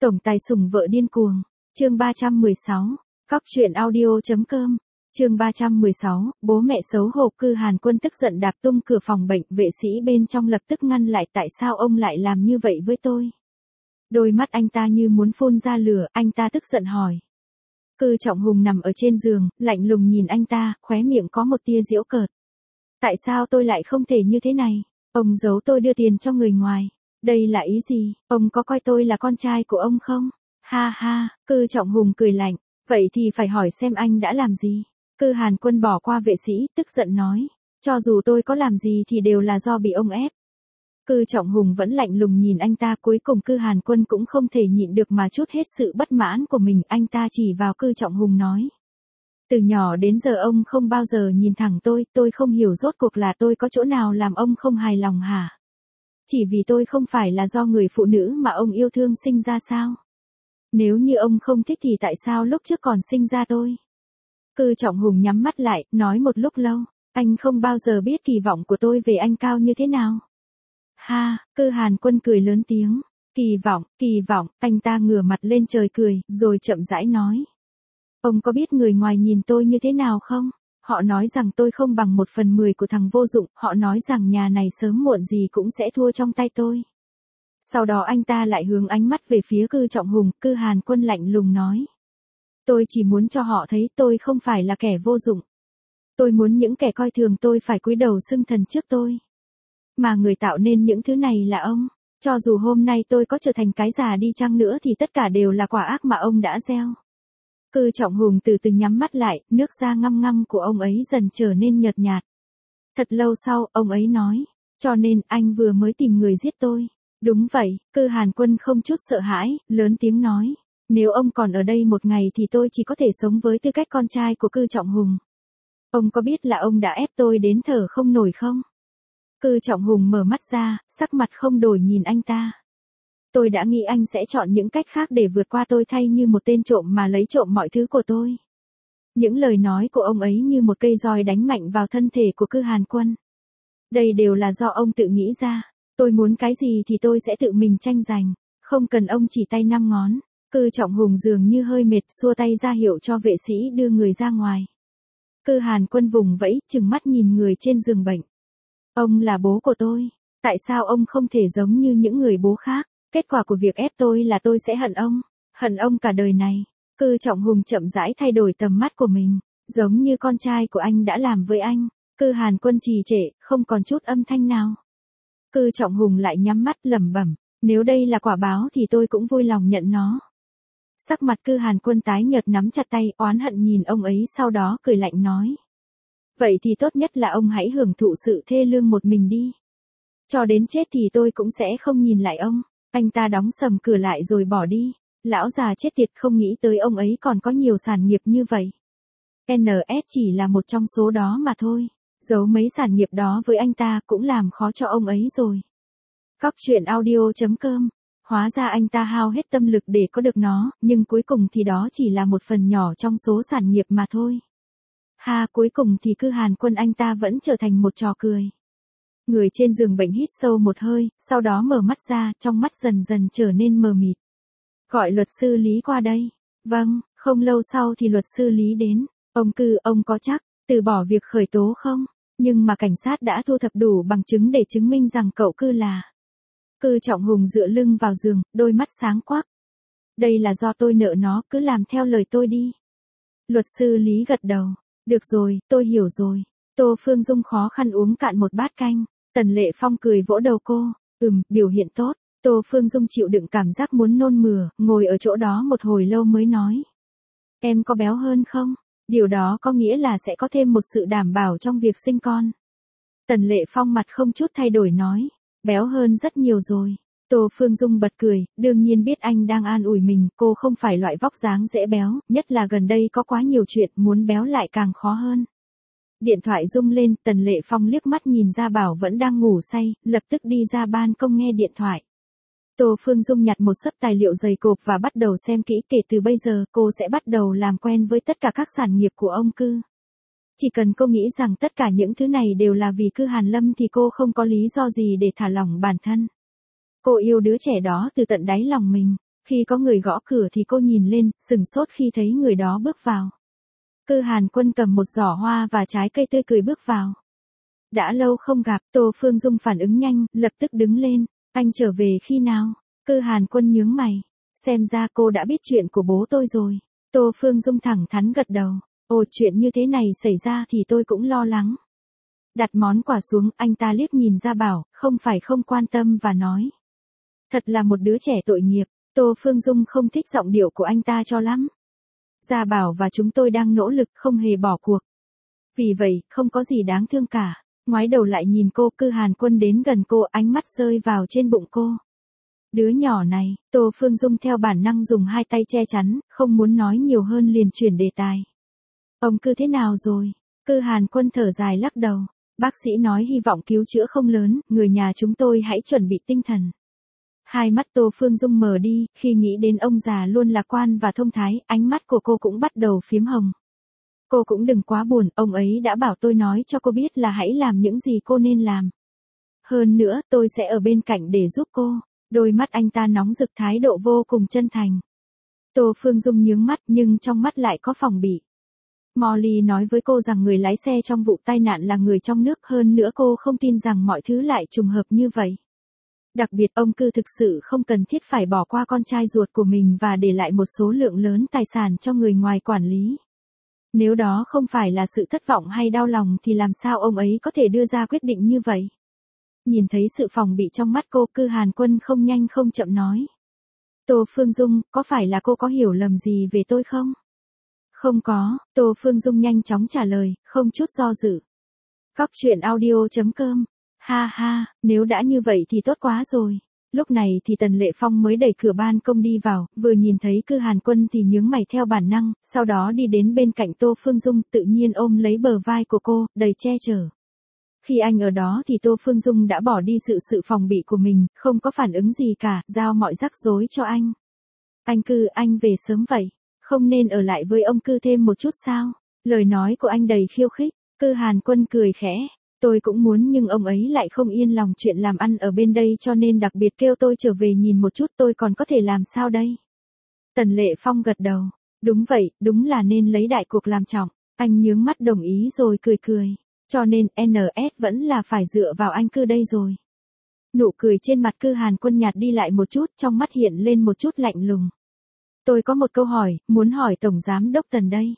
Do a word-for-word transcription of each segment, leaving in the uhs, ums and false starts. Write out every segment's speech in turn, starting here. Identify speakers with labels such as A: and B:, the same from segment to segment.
A: Tổng tài sủng vợ điên cuồng. Chương ba trăm mười sáu. Cóc truyện audio.com. Chương ba trăm mười sáu, bố mẹ xấu hổ. Cư Hàn Quân tức giận đạp tung cửa phòng bệnh, vệ sĩ bên trong lập tức ngăn lại. Tại sao ông lại làm như vậy với tôi? Đôi mắt anh ta như muốn phun ra lửa, anh ta tức giận hỏi. Cư Trọng Hùng nằm ở trên giường, lạnh lùng nhìn anh ta, khóe miệng có một tia giễu cợt. Tại sao tôi lại không thể như thế này? Ông giấu tôi đưa tiền cho người ngoài. Đây là ý gì? Ông có coi tôi là con trai của ông không? Ha ha, Cư Trọng Hùng cười lạnh. Vậy thì phải hỏi xem anh đã làm gì? Cư Hàn Quân bỏ qua vệ sĩ, tức giận nói. Cho dù tôi có làm gì thì đều là do bị ông ép. Cư Trọng Hùng vẫn lạnh lùng nhìn anh ta, cuối cùng Cư Hàn Quân cũng không thể nhịn được mà trút hết sự bất mãn của mình. Anh ta chỉ vào Cư Trọng Hùng nói. Từ nhỏ đến giờ ông không bao giờ nhìn thẳng tôi, tôi không hiểu rốt cuộc là tôi có chỗ nào làm ông không hài lòng hả? Chỉ vì tôi không phải là do người phụ nữ mà ông yêu thương sinh ra sao? Nếu như ông không thích thì tại sao lúc trước còn sinh ra tôi? Cư Trọng Hùng nhắm mắt lại, nói một lúc lâu. Anh không bao giờ biết kỳ vọng của tôi về anh cao như thế nào. Ha, Cư Hàn Quân cười lớn tiếng. Kỳ vọng, kỳ vọng, anh ta ngửa mặt lên trời cười, rồi chậm rãi nói. Ông có biết người ngoài nhìn tôi như thế nào không? Họ nói rằng tôi không bằng một phần mười của thằng vô dụng, họ nói rằng nhà này sớm muộn gì cũng sẽ thua trong tay tôi. Sau đó anh ta lại hướng ánh mắt về phía Cư Trọng Hùng, Cư Hàn Quân lạnh lùng nói. Tôi chỉ muốn cho họ thấy tôi không phải là kẻ vô dụng. Tôi muốn những kẻ coi thường tôi phải cúi đầu xưng thần trước tôi. Mà người tạo nên những thứ này là ông. Cho dù hôm nay tôi có trở thành cái già đi chăng nữa thì tất cả đều là quả ác mà ông đã gieo. Cư Trọng Hùng từ từ nhắm mắt lại, nước da ngăm ngăm của ông ấy dần trở nên nhợt nhạt. Thật lâu sau, ông ấy nói, cho nên anh vừa mới tìm người giết tôi. Đúng vậy, Cư Hàn Quân không chút sợ hãi, lớn tiếng nói, nếu ông còn ở đây một ngày thì tôi chỉ có thể sống với tư cách con trai của Cư Trọng Hùng. Ông có biết là ông đã ép tôi đến thở không nổi không? Cư Trọng Hùng mở mắt ra, sắc mặt không đổi nhìn anh ta. Tôi đã nghĩ anh sẽ chọn những cách khác để vượt qua tôi thay như một tên trộm mà lấy trộm mọi thứ của tôi. Những lời nói của ông ấy như một cây roi đánh mạnh vào thân thể của Cư Hàn Quân. Đây đều là do ông tự nghĩ ra. Tôi muốn cái gì thì tôi sẽ tự mình tranh giành. Không cần ông chỉ tay năm ngón. Cư Trọng Hùng dường như hơi mệt, xua tay ra hiệu cho vệ sĩ đưa người ra ngoài. Cư Hàn Quân vùng vẫy, trừng mắt nhìn người trên giường bệnh. Ông là bố của tôi. Tại sao ông không thể giống như những người bố khác? Kết quả của việc ép tôi là tôi sẽ hận ông. Hận ông cả đời này. Cư Trọng Hùng chậm rãi thay đổi tầm mắt của mình. Giống như con trai của anh đã làm với anh. Cư Hàn Quân trì trệ, không còn chút âm thanh nào. Cư Trọng Hùng lại nhắm mắt lẩm bẩm. Nếu đây là quả báo thì tôi cũng vui lòng nhận nó. Sắc mặt Cư Hàn Quân tái nhợt, nắm chặt tay, oán hận nhìn ông ấy, sau đó cười lạnh nói. Vậy thì tốt nhất là ông hãy hưởng thụ sự thê lương một mình đi. Cho đến chết thì tôi cũng sẽ không nhìn lại ông. Anh ta đóng sầm cửa lại rồi bỏ đi. Lão già chết tiệt, không nghĩ tới ông ấy còn có nhiều sản nghiệp như vậy. en ét chỉ là một trong số đó mà thôi. Giấu mấy sản nghiệp đó với anh ta cũng làm khó cho ông ấy rồi. Cóc truyện audio.com. Hóa ra anh ta hao hết tâm lực để có được nó, nhưng cuối cùng thì đó chỉ là một phần nhỏ trong số sản nghiệp mà thôi. Ha, cuối cùng thì Cư Hàn Quân anh ta vẫn trở thành một trò cười. Người trên giường bệnh hít sâu một hơi, sau đó mở mắt ra, trong mắt dần dần trở nên mờ mịt. Gọi luật sư Lý qua đây. Vâng, không lâu sau thì luật sư Lý đến. Ông Cư, ông có chắc từ bỏ việc khởi tố không? Nhưng mà cảnh sát đã thu thập đủ bằng chứng để chứng minh rằng cậu Cư là. Cư Trọng Hùng dựa lưng vào giường, đôi mắt sáng quắc. Đây là do tôi nợ nó, cứ làm theo lời tôi đi. Luật sư Lý gật đầu. Được rồi, tôi hiểu rồi. Tô Phương Dung khó khăn uống cạn một bát canh. Tần Lệ Phong cười vỗ đầu cô. Ừm, biểu hiện tốt. Tô Phương Dung chịu đựng cảm giác muốn nôn mửa, ngồi ở chỗ đó một hồi lâu mới nói. Em có béo hơn không? Điều đó có nghĩa là sẽ có thêm một sự đảm bảo trong việc sinh con. Tần Lệ Phong mặt không chút thay đổi nói. Béo hơn rất nhiều rồi. Tô Phương Dung bật cười, đương nhiên biết anh đang an ủi mình, cô không phải loại vóc dáng dễ béo, nhất là gần đây có quá nhiều chuyện, muốn béo lại càng khó hơn. Điện thoại rung lên, Tần Lệ Phong liếc mắt nhìn ra Bảo vẫn đang ngủ say, lập tức đi ra ban công nghe điện thoại. Tô Phương Dung nhặt một xấp tài liệu dày cộp và bắt đầu xem kỹ. Kể từ bây giờ cô sẽ bắt đầu làm quen với tất cả các sản nghiệp của ông Cư. Chỉ cần cô nghĩ rằng tất cả những thứ này đều là vì Cư Hàn Lâm thì cô không có lý do gì để thả lỏng bản thân. Cô yêu đứa trẻ đó từ tận đáy lòng mình. Khi có người gõ cửa thì cô nhìn lên, sừng sốt khi thấy người đó bước vào. Cư Hàn Quân cầm một giỏ hoa và trái cây tươi cười bước vào. Đã lâu không gặp, Tô Phương Dung phản ứng nhanh, lập tức đứng lên. Anh trở về khi nào? Cư Hàn Quân nhướng mày. Xem ra cô đã biết chuyện của bố tôi rồi. Tô Phương Dung thẳng thắn gật đầu. Ồ, chuyện như thế này xảy ra thì tôi cũng lo lắng. Đặt món quà xuống, anh ta liếc nhìn Gia Bảo, không phải không quan tâm và nói. Thật là một đứa trẻ tội nghiệp. Tô Phương Dung không thích giọng điệu của anh ta cho lắm. Gia Bảo và chúng tôi đang nỗ lực không hề bỏ cuộc. Vì vậy, không có gì đáng thương cả. Ngoái đầu lại nhìn cô, Cư Hàn Quân đến gần cô, ánh mắt rơi vào trên bụng cô. Đứa nhỏ này, Tô Phương Dung theo bản năng dùng hai tay che chắn, không muốn nói nhiều hơn liền chuyển đề tài. Ông Cư thế nào rồi? Cư Hàn Quân thở dài lắc đầu. Bác sĩ nói hy vọng cứu chữa không lớn, người nhà chúng tôi hãy chuẩn bị tinh thần. Hai mắt Tô Phương Dung mờ đi, khi nghĩ đến ông già luôn lạc quan và thông thái, ánh mắt của cô cũng bắt đầu phiếm hồng. Cô cũng đừng quá buồn, ông ấy đã bảo tôi nói cho cô biết là hãy làm những gì cô nên làm. Hơn nữa, tôi sẽ ở bên cạnh để giúp cô. Đôi mắt anh ta nóng rực, thái độ vô cùng chân thành. Tô Phương Dung nhướng mắt nhưng trong mắt lại có phòng bị. Molly nói với cô rằng người lái xe trong vụ tai nạn là người trong nước, hơn nữa cô không tin rằng mọi thứ lại trùng hợp như vậy. Đặc biệt ông Cư thực sự không cần thiết phải bỏ qua con trai ruột của mình và để lại một số lượng lớn tài sản cho người ngoài quản lý. Nếu đó không phải là sự thất vọng hay đau lòng thì làm sao ông ấy có thể đưa ra quyết định như vậy? Nhìn thấy sự phòng bị trong mắt cô, Cư Hàn Quân không nhanh không chậm nói. Tô Phương Dung, có phải là cô có hiểu lầm gì về tôi không? Không có, Tô Phương Dung nhanh chóng trả lời, không chút do dự. Cóc truyện audio chấm com. Ha ha, nếu đã như vậy thì tốt quá rồi. Lúc này thì Tần Lệ Phong mới đẩy cửa ban công đi vào, vừa nhìn thấy Cư Hàn Quân thì nhướng mày theo bản năng, sau đó đi đến bên cạnh Tô Phương Dung, tự nhiên ôm lấy bờ vai của cô, đầy che chở. Khi anh ở đó thì Tô Phương Dung đã bỏ đi sự sự phòng bị của mình, không có phản ứng gì cả, giao mọi rắc rối cho anh. Anh Cư, anh về sớm vậy, không nên ở lại với ông Cư thêm một chút sao? Lời nói của anh đầy khiêu khích. Cư Hàn Quân cười khẽ. Tôi cũng muốn nhưng ông ấy lại không yên lòng chuyện làm ăn ở bên đây cho nên đặc biệt kêu tôi trở về nhìn một chút, tôi còn có thể làm sao đây? Tần Lệ Phong gật đầu. Đúng vậy, đúng là nên lấy đại cuộc làm trọng. Anh nhướng mắt đồng ý rồi cười cười. Cho nên en ét vẫn là phải dựa vào anh Cư đây rồi. Nụ cười trên mặt Cư Hàn Quân nhạt đi lại một chút, trong mắt hiện lên một chút lạnh lùng. Tôi có một câu hỏi, muốn hỏi Tổng Giám Đốc Tần đây.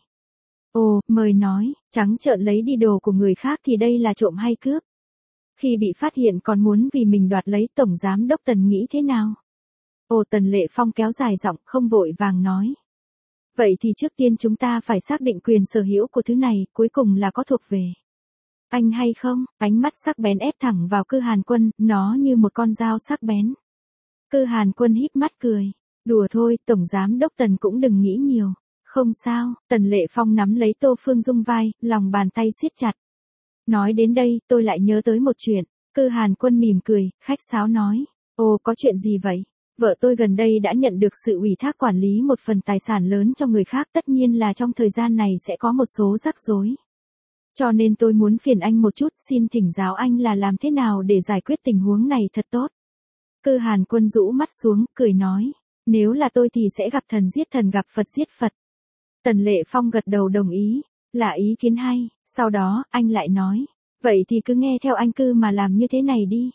A: Ồ, mời nói, trắng trợn lấy đi đồ của người khác thì đây là trộm hay cướp? Khi bị phát hiện còn muốn vì mình đoạt lấy, Tổng Giám Đốc Tần nghĩ thế nào? Ồ, Tần Lệ Phong kéo dài giọng, không vội vàng nói. Vậy thì trước tiên chúng ta phải xác định quyền sở hữu của thứ này, cuối cùng là có thuộc về anh hay không? Ánh mắt sắc bén ép thẳng vào Cư Hàn Quân, nó như một con dao sắc bén. Cư Hàn Quân híp mắt cười. Đùa thôi, Tổng Giám Đốc Tần cũng đừng nghĩ nhiều. Không sao, Tần Lệ Phong nắm lấy Tô Phương Dung vai, lòng bàn tay siết chặt. Nói đến đây, tôi lại nhớ tới một chuyện. Cư Hàn Quân mỉm cười, khách sáo nói. Ồ, có chuyện gì vậy? Vợ tôi gần đây đã nhận được sự ủy thác quản lý một phần tài sản lớn cho người khác, tất nhiên là trong thời gian này sẽ có một số rắc rối. Cho nên tôi muốn phiền anh một chút, xin thỉnh giáo anh là làm thế nào để giải quyết tình huống này thật tốt. Cư Hàn Quân rũ mắt xuống, cười nói. Nếu là tôi thì sẽ gặp thần giết thần, gặp Phật giết Phật. Tần Lệ Phong gật đầu đồng ý. Là ý kiến hay. Sau đó, anh lại nói. Vậy thì cứ nghe theo anh Cư mà làm như thế này đi.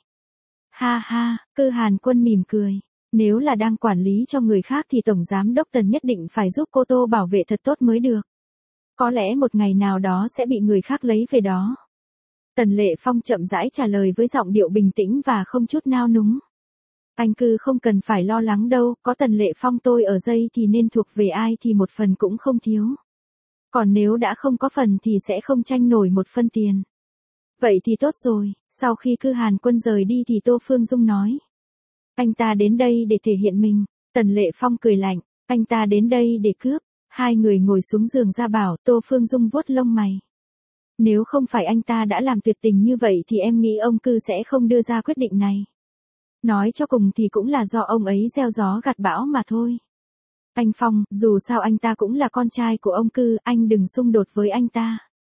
A: Ha ha, Cư Hàn Quân mỉm cười. Nếu là đang quản lý cho người khác thì Tổng Giám Đốc Tần nhất định phải giúp cô Tô bảo vệ thật tốt mới được. Có lẽ một ngày nào đó sẽ bị người khác lấy về đó. Tần Lệ Phong chậm rãi trả lời với giọng điệu bình tĩnh và không chút nao núng. Anh Cư không cần phải lo lắng đâu, có Tần Lệ Phong tôi ở dây thì nên thuộc về ai thì một phần cũng không thiếu. Còn nếu đã không có phần thì sẽ không tranh nổi một phân tiền. Vậy thì tốt rồi, sau khi Cư Hàn Quân rời đi thì Tô Phương Dung nói. Anh ta đến đây để thể hiện mình. Tần Lệ Phong cười lạnh, anh ta đến đây để cướp. Hai người ngồi xuống giường Gia Bảo, Tô Phương Dung vuốt lông mày. Nếu không phải anh ta đã làm tuyệt tình như vậy thì em nghĩ ông Cư sẽ không đưa ra quyết định này. Nói cho cùng thì cũng là do ông ấy gieo gió gặt bão mà thôi. Anh Phong, dù sao anh ta cũng là con trai của ông Cư, anh đừng xung đột với anh ta.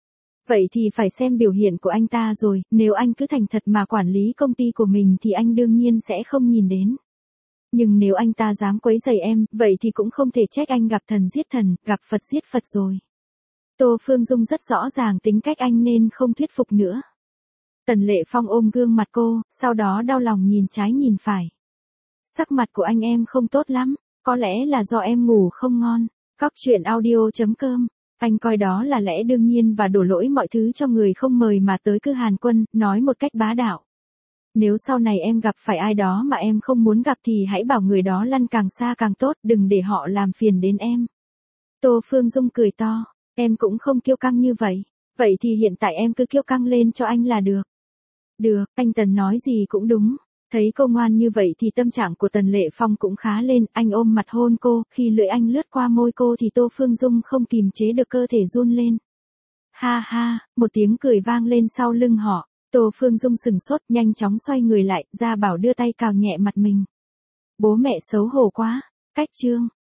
A: Vậy thì phải xem biểu hiện của anh ta rồi, nếu anh cứ thành thật mà quản lý công ty của mình thì anh đương nhiên sẽ không nhìn đến Nhưng nếu anh ta dám quấy rầy em, vậy thì cũng không thể trách anh gặp thần giết thần, gặp Phật giết Phật rồi. Tô Phương Dung rất rõ ràng tính cách anh nên không thuyết phục nữa. Tần Lệ Phong ôm gương mặt cô, sau đó đau lòng nhìn trái nhìn phải. Sắc mặt của anh em không tốt lắm, có lẽ là do em ngủ không ngon. Cóc truyện audio chấm com. Anh coi đó là lẽ đương nhiên và đổ lỗi mọi thứ cho người không mời mà tới cứ Hàn Quân, nói một cách bá đạo. Nếu sau này em gặp phải ai đó mà em không muốn gặp thì hãy bảo người đó lăn càng xa càng tốt, đừng để họ làm phiền đến em. Tô Phương Dung cười to, em cũng không kiêu căng như vậy. Vậy thì hiện tại em cứ kiêu căng lên cho anh là được. Được, anh Tần nói gì cũng đúng. Thấy cô ngoan như vậy thì tâm trạng của Tần Lệ Phong cũng khá lên, anh ôm mặt hôn cô, khi lưỡi anh lướt qua môi cô thì Tô Phương Dung không kìm chế được cơ thể run lên. Ha ha, một tiếng cười vang lên sau lưng họ, Tô Phương Dung sừng sốt nhanh chóng xoay người lại, Gia Bảo đưa tay cào nhẹ mặt mình. Bố mẹ xấu hổ quá, cách chương.